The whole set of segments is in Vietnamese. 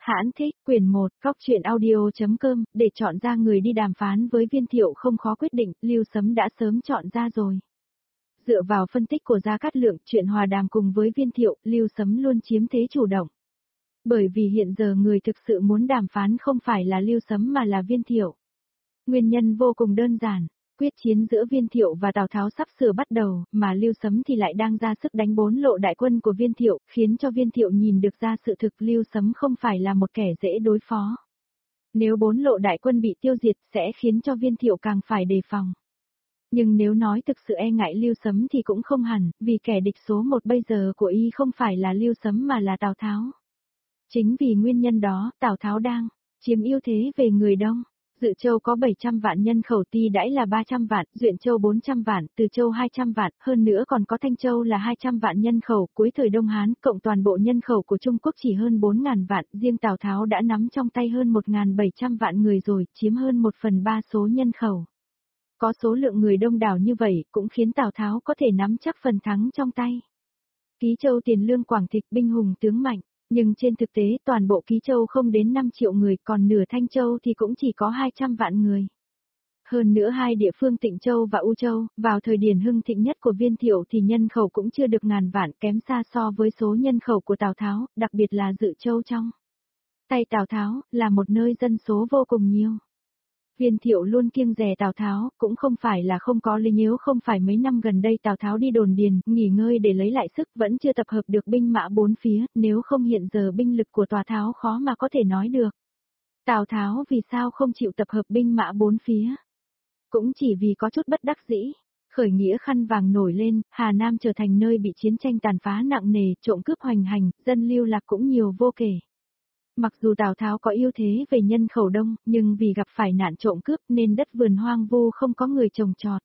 Hãn thích, quyển 1, góc truyện audio.com, để chọn ra người đi đàm phán với Viên Thiệu không khó quyết định, Lưu Sấm đã sớm chọn ra rồi. Dựa vào phân tích của Gia Cát Lượng, chuyện hòa đàm cùng với Viên Thiệu, Lưu Sấm luôn chiếm thế chủ động. Bởi vì hiện giờ người thực sự muốn đàm phán không phải là Lưu Sấm mà là Viên Thiệu. Nguyên nhân vô cùng đơn giản. Quyết chiến giữa Viên Thiệu và Tào Tháo sắp sửa bắt đầu, mà Lưu Sấm thì lại đang ra sức đánh 4 lộ đại quân của Viên Thiệu, khiến cho Viên Thiệu nhìn được ra sự thực Lưu Sấm không phải là một kẻ dễ đối phó. Nếu 4 lộ đại quân bị tiêu diệt sẽ khiến cho Viên Thiệu càng phải đề phòng. Nhưng nếu nói thực sự e ngại Lưu Sấm thì cũng không hẳn, vì kẻ địch số 1 bây giờ của y không phải là Lưu Sấm mà là Tào Tháo. Chính vì nguyên nhân đó, Tào Tháo đang chiếm ưu thế về người đông. Dự Châu có 700 vạn nhân khẩu, Ti Đãi là 300 vạn, Duyện Châu 400 vạn, Từ Châu 200 vạn, hơn nữa còn có Thanh Châu là 200 vạn nhân khẩu, cuối thời Đông Hán, cộng toàn bộ nhân khẩu của Trung Quốc chỉ hơn 4.000 vạn, riêng Tào Tháo đã nắm trong tay hơn 1.700 vạn người rồi, chiếm hơn 1/3 số nhân khẩu. Có số lượng người đông đảo như vậy, cũng khiến Tào Tháo có thể nắm chắc phần thắng trong tay. Ký Châu tiền lương Quảng Thịch binh hùng tướng mạnh. Nhưng trên thực tế toàn bộ Ký Châu không đến 5 triệu người, còn nửa Thanh Châu thì cũng chỉ có 200 vạn người. Hơn nữa hai địa phương Tịnh Châu và U Châu, vào thời điển hưng thịnh nhất của Viên Thiệu thì nhân khẩu cũng chưa được ngàn vạn, kém xa so với số nhân khẩu của Tào Tháo, đặc biệt là Dự Châu trong tay Tào Tháo, là một nơi dân số vô cùng nhiều. Viên Thiệu luôn kiêng dè Tào Tháo, cũng không phải là không có lý, nếu không phải mấy năm gần đây Tào Tháo đi đồn điền, nghỉ ngơi để lấy lại sức, vẫn chưa tập hợp được binh mã bốn phía, nếu không hiện giờ binh lực của Tào Tháo khó mà có thể nói được. Tào Tháo vì sao không chịu tập hợp binh mã bốn phía? Cũng chỉ vì có chút bất đắc dĩ. Khởi nghĩa khăn vàng nổi lên, Hà Nam trở thành nơi bị chiến tranh tàn phá nặng nề, trộm cướp hoành hành, dân lưu lạc cũng nhiều vô kể. Mặc dù Tào Tháo có ưu thế về nhân khẩu đông, nhưng vì gặp phải nạn trộm cướp nên đất vườn hoang vu không có người trồng trọt.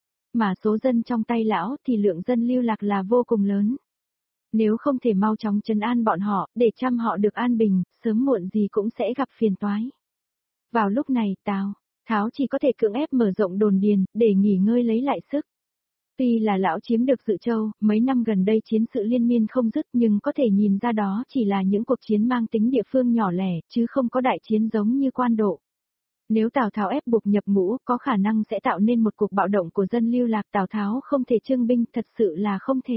Mà số dân trong tay lão thì lượng dân lưu lạc là vô cùng lớn. Nếu không thể mau chóng trấn an bọn họ, để chăm họ được an bình, sớm muộn gì cũng sẽ gặp phiền toái. Vào lúc này, Tào Tháo chỉ có thể cưỡng ép mở rộng đồn điền, để nghỉ ngơi lấy lại sức. Tuy là lão chiếm được Dự Châu, mấy năm gần đây chiến sự liên miên không dứt, nhưng có thể nhìn ra đó chỉ là những cuộc chiến mang tính địa phương nhỏ lẻ, chứ không có đại chiến giống như Quan Độ. Nếu Tào Tháo ép buộc nhập ngũ, có khả năng sẽ tạo nên một cuộc bạo động của dân lưu lạc, Tào Tháo không thể trưng binh, thật sự là không thể.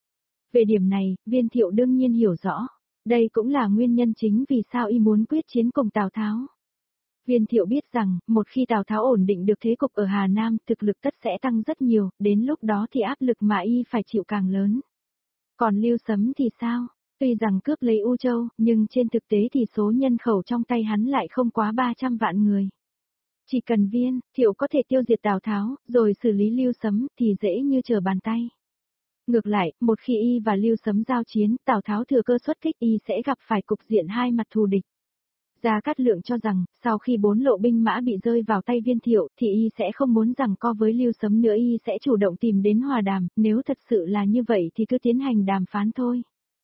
Về điểm này, Viên Thiệu đương nhiên hiểu rõ. Đây cũng là nguyên nhân chính vì sao y muốn quyết chiến cùng Tào Tháo. Viên Thiệu biết rằng, một khi Tào Tháo ổn định được thế cục ở Hà Nam, thực lực tất sẽ tăng rất nhiều, đến lúc đó thì áp lực mà y phải chịu càng lớn. Còn Lưu Sấm thì sao? Tuy rằng cướp lấy U Châu, nhưng trên thực tế thì số nhân khẩu trong tay hắn lại không quá 300 vạn người. Chỉ cần Viên Thiệu có thể tiêu diệt Tào Tháo, rồi xử lý Lưu Sấm thì dễ như trở bàn tay. Ngược lại, một khi y và Lưu Sấm giao chiến, Tào Tháo thừa cơ xuất kích, y sẽ gặp phải cục diện hai mặt thù địch. Gia Cát Lượng cho rằng, sau khi 4 lộ binh mã bị rơi vào tay Viên Thiệu, thì y sẽ không muốn giằng co với Lưu Sấm nữa, y sẽ chủ động tìm đến hòa đàm, nếu thật sự là như vậy thì cứ tiến hành đàm phán thôi.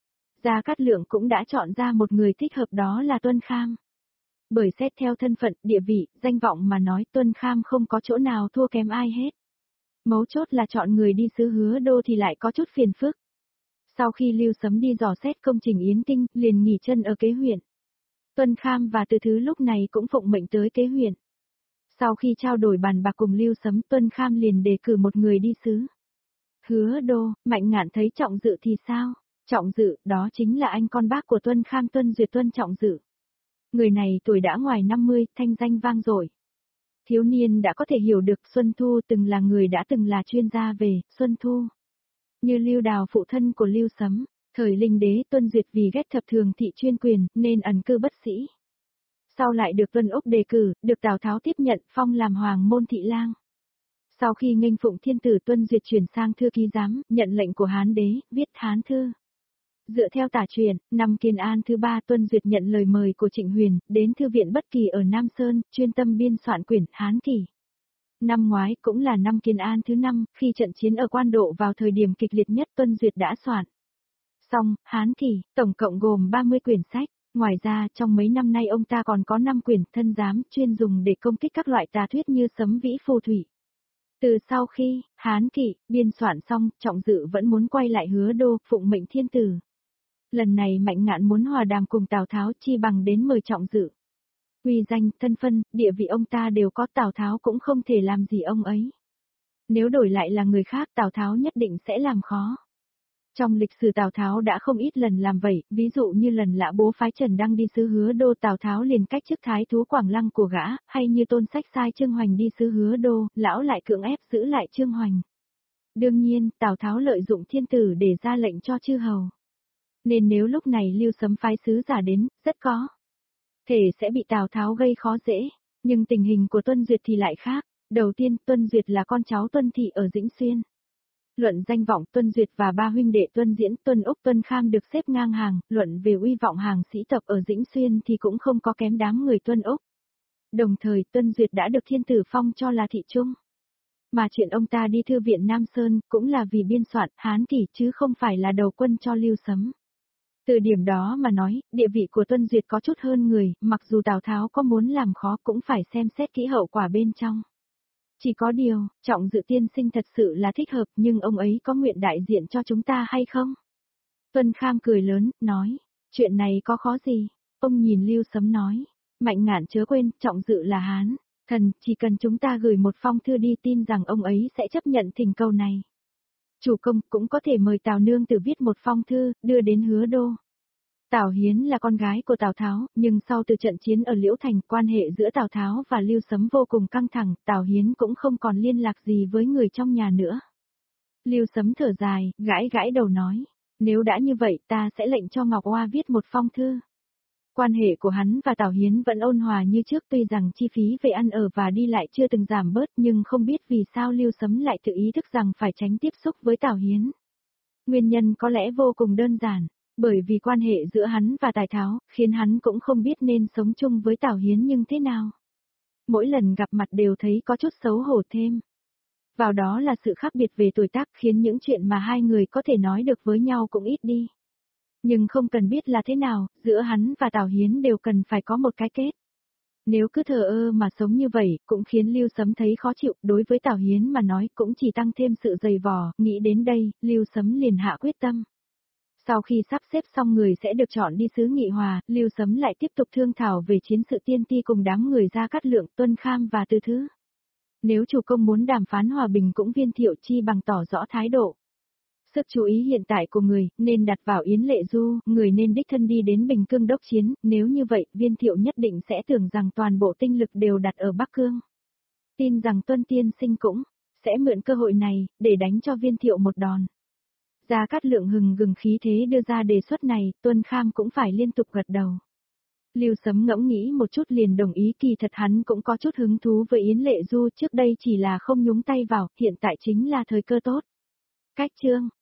Gia Cát Lượng cũng đã chọn ra một người thích hợp, đó là Tuân Kham. Bởi xét theo thân phận, địa vị, danh vọng mà nói, Tuân Kham không có chỗ nào thua kém ai hết. Mấu chốt là chọn người đi xứ Hứa Đô thì lại có chút phiền phức. Sau khi Lưu Sấm đi dò xét công trình Yến Kinh, liền nghỉ chân ở Kế huyện. Tuân Kham và Từ Thứ lúc này cũng phụng mệnh tới Kế huyện. Sau khi trao đổi bàn bạc cùng Lưu Sấm, Tuân Kham liền đề cử một người đi xứ Hứa Đô. Mạnh Ngạn thấy Trọng Dự thì sao? Trọng Dự, đó chính là anh con bác của Tuân Kham, Tuân Duyệt, Tuân Trọng Dự. Người này tuổi đã ngoài 50, thanh danh vang dội. Thiếu niên đã có thể hiểu được Xuân Thu, từng là người đã từng là chuyên gia về Xuân Thu. Như Lưu Đào, phụ thân của Lưu Sấm. Thời Linh Đế, Tuân Duyệt vì ghét thập thường thị chuyên quyền, nên ẩn cư bất sĩ. Sau lại được Tuân Úc đề cử, được Tào Tháo tiếp nhận, phong làm Hoàng môn thị lang. Sau khi nghênh phụng thiên tử, Tuân Duyệt chuyển sang thư ký giám, nhận lệnh của Hán đế, viết Hán thư. Dựa theo tả truyền, năm Kiến An thứ 3, Tuân Duyệt nhận lời mời của Trịnh Huyền, đến thư viện Bất Kỳ ở Nam Sơn, chuyên tâm biên soạn quyển Hán Kỷ. Năm ngoái cũng là năm Kiến An thứ 5, khi trận chiến ở Quan Độ vào thời điểm kịch liệt nhất, Tuân Duyệt đã soạn xong Hán Kỷ, tổng cộng gồm 30 quyển sách. Ngoài ra, trong mấy năm nay ông ta còn có 5 quyển thân giám, chuyên dùng để công kích các loại tà thuyết như sấm vĩ phù thủy. Từ sau khi Hán Kỷ biên soạn xong, Trọng Dự vẫn muốn quay lại Hứa Đô, phụng mệnh thiên tử. Lần này Mạnh Ngạn muốn hòa đàm cùng Tào Tháo chi bằng đến mời Trọng Dự. Uy danh, thân phân, địa vị ông ta đều có, Tào Tháo cũng không thể làm gì ông ấy. Nếu đổi lại là người khác Tào Tháo nhất định sẽ làm khó. Trong lịch sử Tào Tháo đã không ít lần làm vậy, ví dụ như lần Lã Bố phái Trần Đăng đi xứ Hứa Đô Tào Tháo liền cách chức thái thú Quảng Lăng của gã, hay như Tôn Sách sai Trương Hoành đi xứ Hứa Đô, lão lại cưỡng ép giữ lại Trương Hoành. Đương nhiên, Tào Tháo lợi dụng thiên tử để ra lệnh cho chư hầu. Nên nếu lúc này Lưu Sấm phái sứ giả đến, rất có thể sẽ bị Tào Tháo gây khó dễ, nhưng tình hình của Tuân Duyệt thì lại khác. Đầu tiên, Tuân Duyệt là con cháu Tuân Thị ở Dĩnh Xuyên. Luận danh vọng Tuân Duyệt và ba huynh đệ Tuân Diễn, Tuân Úc, Tuân Kham được xếp ngang hàng, luận về uy vọng hàng sĩ tộc ở Dĩnh Xuyên thì cũng không có kém đám người Tuân Úc. Đồng thời Tuân Duyệt đã được thiên tử phong cho là thị trung. Mà chuyện ông ta đi thư viện Nam Sơn cũng là vì biên soạn Hán Kỷ chứ không phải là đầu quân cho Lưu Sấm. Từ điểm đó mà nói, địa vị của Tuân Duyệt có chút hơn người, mặc dù Tào Tháo có muốn làm khó cũng phải xem xét kỹ hậu quả bên trong. Chỉ có điều, Trọng Dự tiên sinh thật sự là thích hợp nhưng ông ấy có nguyện đại diện cho chúng ta hay không? Tuân Kham cười lớn, nói, chuyện này có khó gì? Ông nhìn Lưu Sấm nói, Mạnh Ngạn chớ quên, Trọng Dự là Hán, thần, chỉ cần chúng ta gửi một phong thư đi tin rằng ông ấy sẽ chấp nhận thỉnh cầu này. Chủ công cũng có thể mời Tào Nương Tử viết một phong thư, đưa đến Hứa Đô. Tào Hiến là con gái của Tào Tháo, nhưng sau từ trận chiến ở Liễu Thành, quan hệ giữa Tào Tháo và Lưu Sấm vô cùng căng thẳng, Tào Hiến cũng không còn liên lạc gì với người trong nhà nữa. Lưu Sấm thở dài, gãi gãi đầu nói, nếu đã như vậy ta sẽ lệnh cho Ngọc Oa viết một phong thư. Quan hệ của hắn và Tào Hiến vẫn ôn hòa như trước, tuy rằng chi phí về ăn ở và đi lại chưa từng giảm bớt, nhưng không biết vì sao Lưu Sấm lại tự ý thức rằng phải tránh tiếp xúc với Tào Hiến. Nguyên nhân có lẽ vô cùng đơn giản. Bởi vì quan hệ giữa hắn và Tài Tháo, khiến hắn cũng không biết nên sống chung với Tào Hiến nhưng thế nào. Mỗi lần gặp mặt đều thấy có chút xấu hổ thêm. Vào đó là sự khác biệt về tuổi tác khiến những chuyện mà hai người có thể nói được với nhau cũng ít đi. Nhưng không cần biết là thế nào, giữa hắn và Tào Hiến đều cần phải có một cái kết. Nếu cứ thờ ơ mà sống như vậy, cũng khiến Lưu Sấm thấy khó chịu, đối với Tào Hiến mà nói cũng chỉ tăng thêm sự dày vò, nghĩ đến đây, Lưu Sấm liền hạ quyết tâm. Sau khi sắp xếp xong người sẽ được chọn đi xứ Nghị Hòa, Lưu Sấm lại tiếp tục thương thảo về chiến sự tiên ti cùng đám người Gia Cát Lượng, Tuân Kham và Từ Thứ. Nếu chủ công muốn đàm phán hòa bình cũng Viên Thiệu chi bằng tỏ rõ thái độ. Sức chú ý hiện tại của người nên đặt vào Yến Lệ Du, người nên đích thân đi đến Bình Cương đốc chiến, nếu như vậy Viên Thiệu nhất định sẽ tưởng rằng toàn bộ tinh lực đều đặt ở Bắc Cương. Tin rằng Tuân Tiên Sinh cũng sẽ mượn cơ hội này để đánh cho Viên Thiệu một đòn. Gia Cát Lượng hừng gừng khí thế đưa ra đề xuất này, Tuân Kham cũng phải liên tục gật đầu. Lưu Sấm ngẫm nghĩ một chút liền đồng ý, kỳ thật hắn cũng có chút hứng thú với Yến Lệ Du, trước đây chỉ là không nhúng tay vào, hiện tại chính là thời cơ tốt. Cách chương